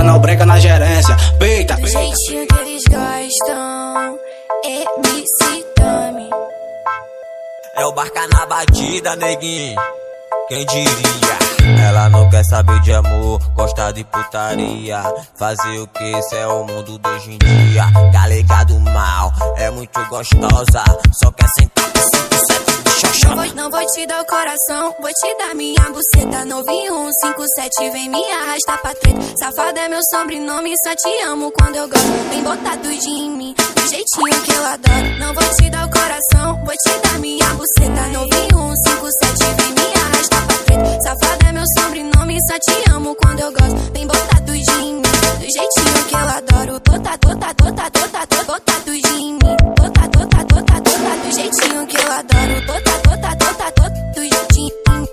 Canal Branca na gerência, peita. Do jeitinho que eles gostam, MC Tami. É o Barca na batida, neguinho, quem diria? Ela não quer saber de amor, gosta de putaria. Fazer o que? Esse é o mundo de hoje em dia. Galega do mal, é muito gostosa. Só quer sentar com 5-7 de xoxota. Não vou te dar o coração, vou te dar minha buceta. 9157, vem me arrastar pra treta. Safada é meu sobrenome, só te amo quando eu gosto. Vem botar tudo em mim, do jeitinho que eu adoro. Não vou te dar o coração, vou te dar minha buceta. 9157, vem me arrastar pra treta. Safada é meu sobrenome, só te amo quando eu gosto. Vem botar tudo em mim, do jeitinho que eu adoro. Botar tudo em mim. Botar do jeitinho que eu adoro. Botar tudo em mim.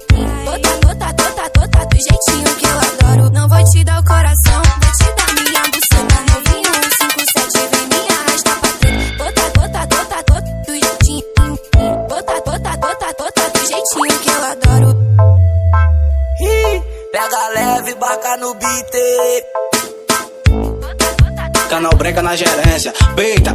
Botar do jeitinho que eu adoro. Não vou te dar o coração, vou te dar minha buceta. 9157, vem me arrastar pra treta. Botar tudo em mim. Botar do jeitinho que eu adoro. Pega leve, Barca no beat. Canal Branca na gerência, peita.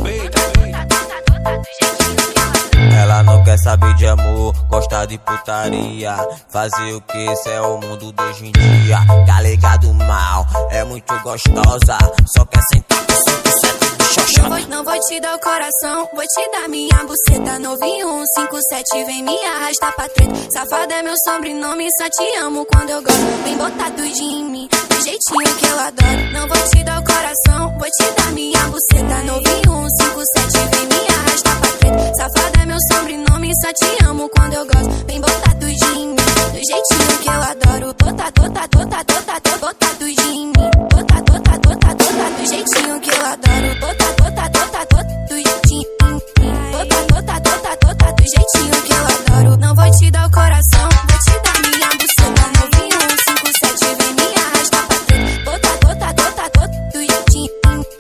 Ela não quer saber de amor, gosta de putaria. Fazer o que? Esse é o mundo de hoje em dia. Galega do mal, é muito gostosa. Só quer sentar com 5-7 de xoxota. Não vou te dar o coração, vou te dar minha buceta. 9157, vem me arrastar pra treta. Safada é meu sobrenome, só te amo quando eu gosto. Vem botar tudo em mim, do jeitinho que eu adoro. Não vou te dar o coração, vou te dar minha buceta. 9157, vem me arrastar pra treta. Safada é meu sobrenome, só te amo quando eu gosto. Vem botar tudo em mim, do jeitinho que eu adoro. Botar tudo em mim. Botar do jeitinho que eu adoro. Botar tudo em mim. Botar do jeitinho que eu adoro. Não vou te dar o coração, vou te dar minha buceta. 9157, vem me arrastar pra treta. Botar tudo em mim.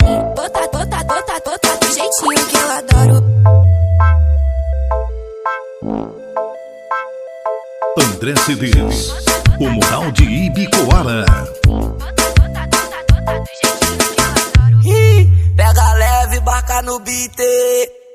Botar do jeitinho que eu adoro. André Cedês, o Mural de Ibicoara. Pega leve, Barca no beat.